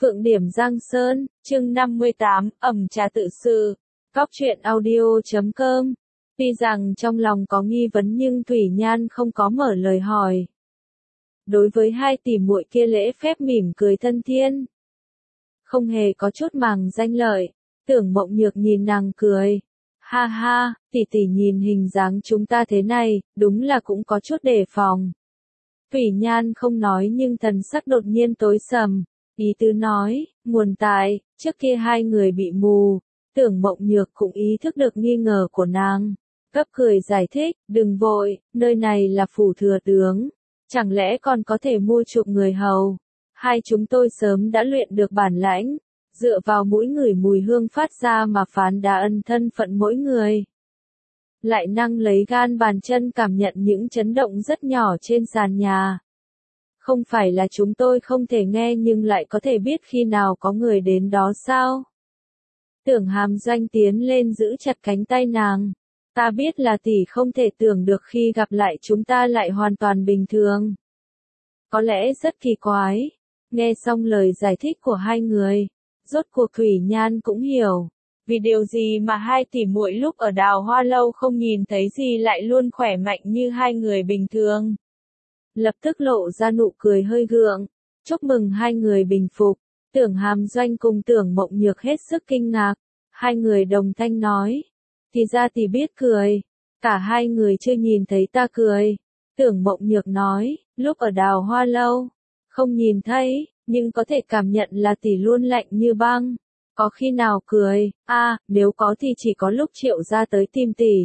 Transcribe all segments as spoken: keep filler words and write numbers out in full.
Phượng Điểm Giang Sơn, chương năm mươi tám, ẩm trà tự sự. Góc truyện audio chấm com. Tuy rằng trong lòng có nghi vấn nhưng Thủy Nhan không có mở lời hỏi. Đối với hai tỷ muội kia lễ phép mỉm cười thân thiên. Không hề có chút màng danh lợi, Tưởng Mộng Nhược nhìn nàng cười. Ha ha, tỷ tỷ nhìn hình dáng chúng ta thế này, đúng là cũng có chút đề phòng. Thủy Nhan không nói nhưng thần sắc đột nhiên tối sầm. Ý tứ nói, nguồn tại, trước kia hai người bị mù, Tưởng Mộng Nhược cũng ý thức được nghi ngờ của nàng. Gấp cười giải thích, đừng vội, nơi này là phủ thừa tướng, chẳng lẽ còn có thể mua chuộc người hầu. Hai chúng tôi sớm đã luyện được bản lãnh, dựa vào mũi ngửi mùi hương phát ra mà phán đoán ân thân phận mỗi người. Lại năng lấy gan bàn chân cảm nhận những chấn động rất nhỏ trên sàn nhà. Không phải là chúng tôi không thể nghe nhưng lại có thể biết khi nào có người đến đó sao? Tưởng Hàm Doanh tiến lên giữ chặt cánh tay nàng. Ta biết là tỷ không thể tưởng được khi gặp lại chúng ta lại hoàn toàn bình thường. Có lẽ rất kỳ quái. Nghe xong lời giải thích của hai người, rốt cuộc Thủy Nhan cũng hiểu. Vì điều gì mà hai tỷ muội lúc ở Đào Hoa Lâu không nhìn thấy gì lại luôn khỏe mạnh như hai người bình thường. Lập tức lộ ra nụ cười hơi gượng. Chúc mừng hai người bình phục. Tưởng Hàm Doanh cùng Tưởng Mộng Nhược hết sức kinh ngạc. Hai người đồng thanh nói. Thì ra thì biết cười. Cả hai người chưa nhìn thấy ta cười. Tưởng Mộng Nhược nói, lúc ở Đào Hoa Lâu, không nhìn thấy, nhưng có thể cảm nhận là tỷ luôn lạnh như băng. Có khi nào cười, a à, nếu có thì chỉ có lúc Triệu ra tới tìm tỷ.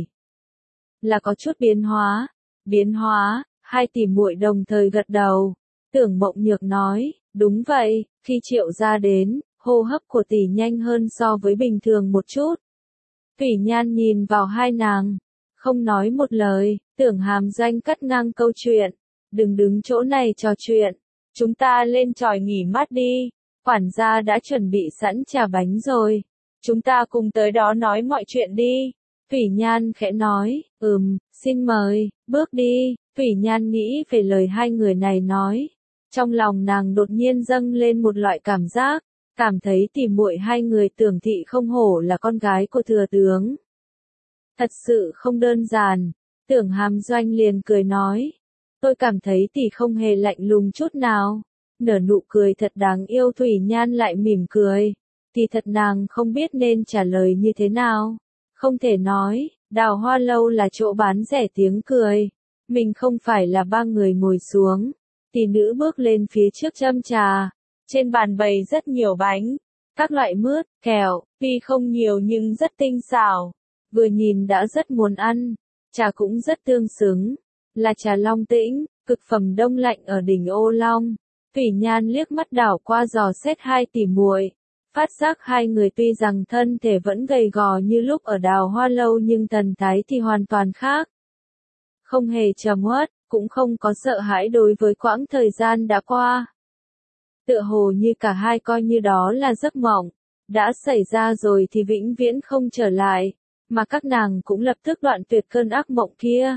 Là có chút biến hóa. Biến hóa. Hai tỷ muội đồng thời gật đầu. Tưởng Mộng Nhược nói, đúng vậy, khi Triệu ra đến, hô hấp của tỷ nhanh hơn so với bình thường một chút. Thủy Nhan nhìn vào hai nàng, không nói một lời. Tưởng Hàm Doanh cắt ngang câu chuyện. Đừng đứng chỗ này trò chuyện, chúng ta lên chòi nghỉ mát đi. Quản gia đã chuẩn bị sẵn trà bánh rồi. Chúng ta cùng tới đó nói mọi chuyện đi. Thủy Nhan khẽ nói, ừm, xin mời, bước đi. Thủy Nhan nghĩ về lời hai người này nói. Trong lòng nàng đột nhiên dâng lên một loại cảm giác, cảm thấy tỷ muội hai người Tưởng thị không hổ là con gái của thừa tướng. Thật sự không đơn giản. Tưởng Hàm Doanh liền cười nói. Tôi cảm thấy tỷ không hề lạnh lùng chút nào. Nở nụ cười thật đáng yêu. Thủy Nhan lại mỉm cười. Thì thật nàng không biết nên trả lời như thế nào. Không thể nói, Đào Hoa Lâu là chỗ bán rẻ tiếng cười. Mình không phải là ba người ngồi xuống. Tỷ nữ bước lên phía trước châm trà. Trên bàn bày rất nhiều bánh. Các loại mứt, kẹo, tuy không nhiều nhưng rất tinh xảo. Vừa nhìn đã rất muốn ăn. Trà cũng rất tương xứng. Là trà Long Tĩnh, cực phẩm đông lạnh ở đỉnh Ô Long. Thủy Nhan liếc mắt đảo qua dò xét hai tỷ muội. Phát giác hai người tuy rằng thân thể vẫn gầy gò như lúc ở Đào Hoa Lâu nhưng thần thái thì hoàn toàn khác. Không hề trầm uất, cũng không có sợ hãi đối với quãng thời gian đã qua. Tựa hồ như cả hai coi như đó là giấc mộng, đã xảy ra rồi thì vĩnh viễn không trở lại, mà các nàng cũng lập tức đoạn tuyệt cơn ác mộng kia.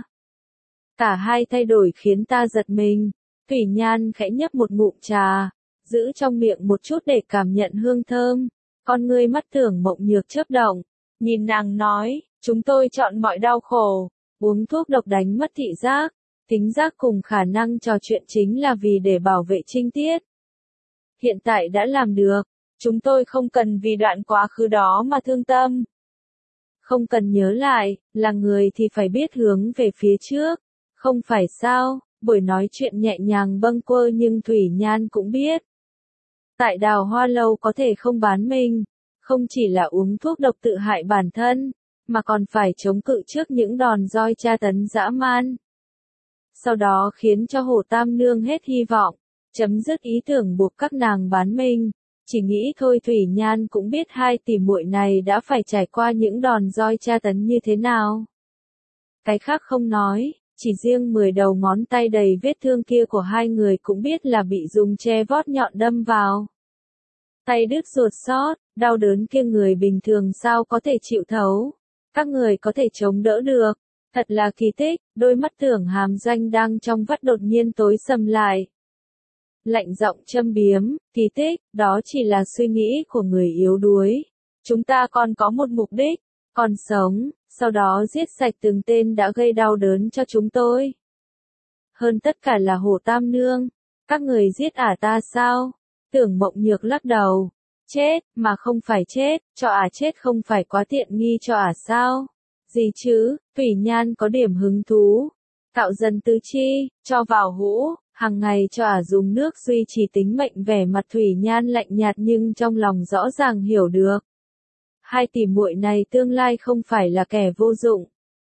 Cả hai thay đổi khiến ta giật mình. Thủy Nhan khẽ nhấp một ngụm trà, giữ trong miệng một chút để cảm nhận hương thơm. Con ngươi mắt Tưởng Mộng Nhược chớp động, nhìn nàng nói, chúng tôi chọn mọi đau khổ, uống thuốc độc đánh mất thị giác, tính giác cùng khả năng trò chuyện chính là vì để bảo vệ trinh tiết. Hiện tại đã làm được, chúng tôi không cần vì đoạn quá khứ đó mà thương tâm. Không cần nhớ lại, là người thì phải biết hướng về phía trước, không phải sao? Buổi nói chuyện nhẹ nhàng bâng quơ nhưng Thủy Nhan cũng biết. Tại Đào Hoa Lâu có thể không bán mình, không chỉ là uống thuốc độc tự hại bản thân, mà còn phải chống cự trước những đòn roi tra tấn dã man. Sau đó khiến cho Hồ Tam Nương hết hy vọng, chấm dứt ý tưởng buộc các nàng bán mình. Chỉ nghĩ thôi Thủy Nhan cũng biết hai tỷ muội này đã phải trải qua những đòn roi tra tấn như thế nào. Cái khác không nói. Chỉ riêng mười đầu ngón tay đầy vết thương kia của hai người cũng biết là bị dùng tre vót nhọn đâm vào. Tay đứt ruột xót, đau đớn kia người bình thường sao có thể chịu thấu. Các người có thể chống đỡ được. Thật là kỳ tích, đôi mắt Tưởng Hàm Doanh đang trong vắt đột nhiên tối sầm lại. lạnh giọng châm biếm, kỳ tích, đó chỉ là suy nghĩ của người yếu đuối. Chúng ta còn có một mục đích, còn sống, sau đó giết sạch từng tên đã gây đau đớn cho chúng tôi. Hơn tất cả là Hồ Tam Nương, các người giết ả ta sao? Tưởng Mộng Nhược lắc đầu, chết, mà không phải chết, cho ả chết không phải quá tiện nghi cho ả sao? Gì chứ, Thủy Nhan có điểm hứng thú. Tạo dần tứ chi, cho vào hũ, hàng ngày cho ả dùng nước duy trì tính mệnh. Vẻ mặt Thủy Nhan lạnh nhạt nhưng trong lòng rõ ràng hiểu được. Hai tỷ muội này tương lai không phải là kẻ vô dụng.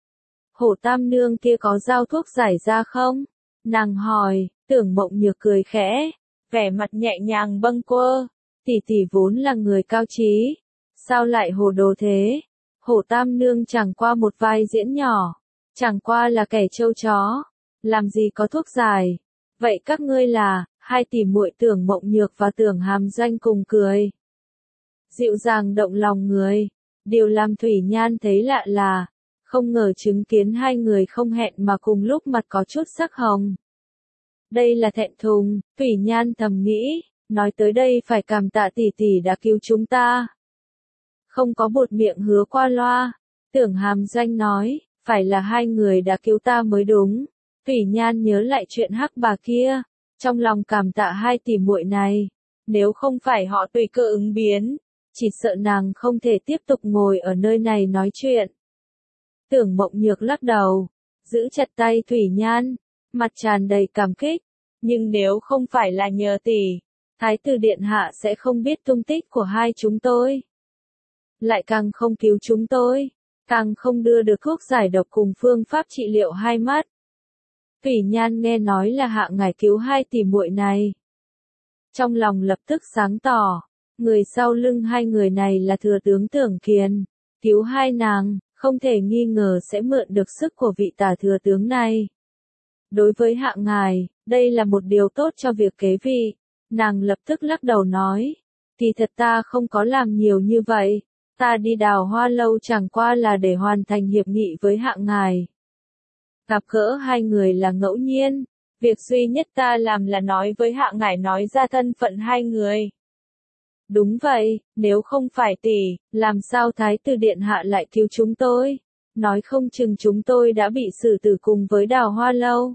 Hổ Tam Nương kia có giao thuốc giải ra không? Nàng hỏi, Tưởng Mộng Nhược cười khẽ, vẻ mặt nhẹ nhàng bâng quơ. Tỷ tỷ vốn là người cao trí, sao lại hồ đồ thế? Hổ Tam Nương chẳng qua một vai diễn nhỏ, chẳng qua là kẻ trâu chó, làm gì có thuốc giải. Vậy các ngươi là? Hai tỷ muội Tưởng Mộng Nhược và Tưởng Hàm Doanh cùng cười. Dịu dàng động lòng người. Điều làm Thủy Nhan thấy lạ là, không ngờ chứng kiến hai người không hẹn mà cùng lúc mặt có chút sắc hồng. Đây là thẹn thùng, Thủy Nhan thầm nghĩ, nói tới đây phải cảm tạ tỷ tỷ đã cứu chúng ta. Không có bột miệng hứa qua loa, Tưởng Hàm Doanh nói, phải là hai người đã cứu ta mới đúng. Thủy Nhan nhớ lại chuyện hắc bà kia, trong lòng cảm tạ hai tỷ muội này, nếu không phải họ tùy cơ ứng biến, chỉ sợ nàng không thể tiếp tục ngồi ở nơi này nói chuyện. Tưởng Mộng Nhược lắc đầu, giữ chặt tay Thủy Nhan, mặt tràn đầy cảm kích, nhưng nếu không phải là nhờ tỷ, Thái tử điện hạ sẽ không biết tung tích của hai chúng tôi. Lại càng không cứu chúng tôi, càng không đưa được thuốc giải độc cùng phương pháp trị liệu hai mắt. Thủy Nhan nghe nói là Hạ Ngải cứu hai tỷ muội này, trong lòng lập tức sáng tỏ, người sau lưng hai người này là thừa tướng Tưởng Kiền, cứu hai nàng, không thể nghi ngờ sẽ mượn được sức của vị tả thừa tướng này. Đối với Hạ Ngải, đây là một điều tốt cho việc kế vị. Nàng lập tức lắc đầu nói, kỳ thật ta không có làm nhiều như vậy, ta đi Đào Hoa Lâu chẳng qua là để hoàn thành hiệp nghị với Hạ Ngải. Gặp gỡ hai người là ngẫu nhiên, việc duy nhất ta làm là nói với Hạ Ngải nói ra thân phận hai người. Đúng vậy, nếu không phải tỷ, làm sao Thái tử điện hạ lại cứu chúng tôi? Nói không chừng chúng tôi đã bị xử tử cùng với Đào Hoa Lâu.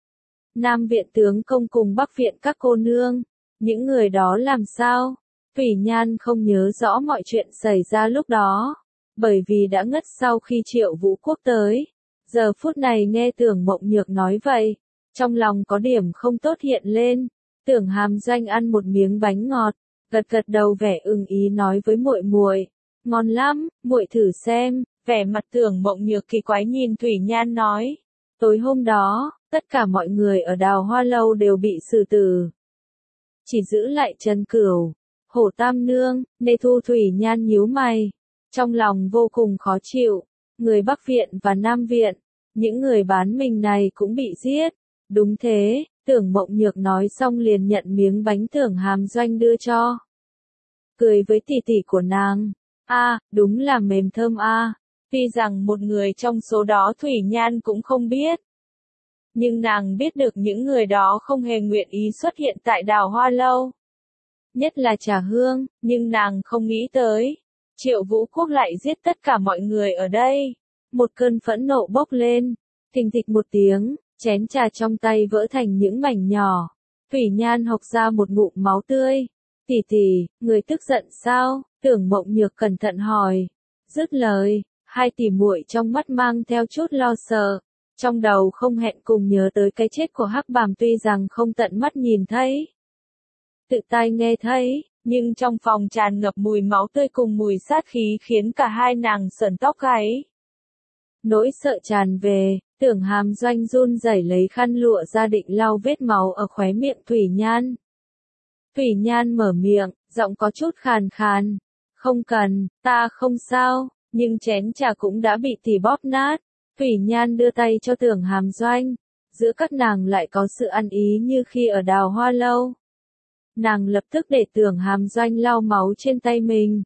Nam viện tướng công cùng Bắc viện các cô nương, những người đó làm sao? Thủy Nhan không nhớ rõ mọi chuyện xảy ra lúc đó, bởi vì đã ngất sau khi Triệu Vũ Quốc tới. Giờ phút này nghe Tưởng Mộng Nhược nói vậy, trong lòng có điểm không tốt hiện lên. Tưởng Hàm Doanh ăn một miếng bánh ngọt, gật gật đầu vẻ ưng ý nói với muội muội, ngon lắm, muội thử xem. Vẻ mặt Tưởng Mộng Nhược kỳ quái nhìn Thủy Nhan nói, tối hôm đó, tất cả mọi người ở Đào Hoa Lâu đều bị xử tử, chỉ giữ lại Trần Cửu, Hổ Tam Nương. Nê Thu. Thủy Nhan nhíu mày, trong lòng vô cùng khó chịu. Người Bắc viện và Nam viện, những người bán mình này cũng bị giết. Đúng thế, Tưởng Mộng Nhược nói xong liền nhận miếng bánh Tưởng Hàm Doanh đưa cho, cười với tỷ tỷ của nàng, a, à, đúng là mềm thơm a. À. Tuy rằng một người trong số đó Thủy Nhan cũng không biết, nhưng nàng biết được những người đó không hề nguyện ý xuất hiện tại Đào Hoa Lâu. Nhất là Trà Hương, nhưng nàng không nghĩ tới, Triệu Vũ Quốc lại giết tất cả mọi người ở đây. Một cơn phẫn nộ bốc lên, thình thịch một tiếng, chén trà trong tay vỡ thành những mảnh nhỏ. Thủy Nhan hộc ra một ngụm máu tươi. Tỷ tỷ, người tức giận sao? Tưởng Mộng Nhược cẩn thận hỏi. Dứt lời, hai tỷ muội trong mắt mang theo chút lo sợ, trong đầu không hẹn cùng nhớ tới cái chết của Hắc Bàm, tuy rằng không tận mắt nhìn thấy, tự tai nghe thấy, nhưng trong phòng tràn ngập mùi máu tươi cùng mùi sát khí khiến cả hai nàng sởn tóc gáy. Nỗi sợ tràn về, Tưởng Hàm Doanh run rẩy lấy khăn lụa ra định lau vết máu ở khóe miệng Thủy Nhan. Thủy Nhan mở miệng, giọng có chút khàn khàn. Không cần, ta không sao, nhưng chén trà cũng đã bị tỷ bóp nát. Thủy Nhan đưa tay cho Tưởng Hàm Doanh. Giữa các nàng lại có sự ăn ý như khi ở Đào Hoa Lâu. Nàng lập tức để Tưởng Hàm Doanh lau máu trên tay mình.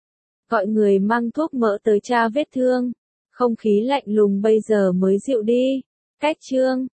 Gọi người mang thuốc mỡ tới tra vết thương. Không khí lạnh lùng bây giờ mới dịu đi. Cách chương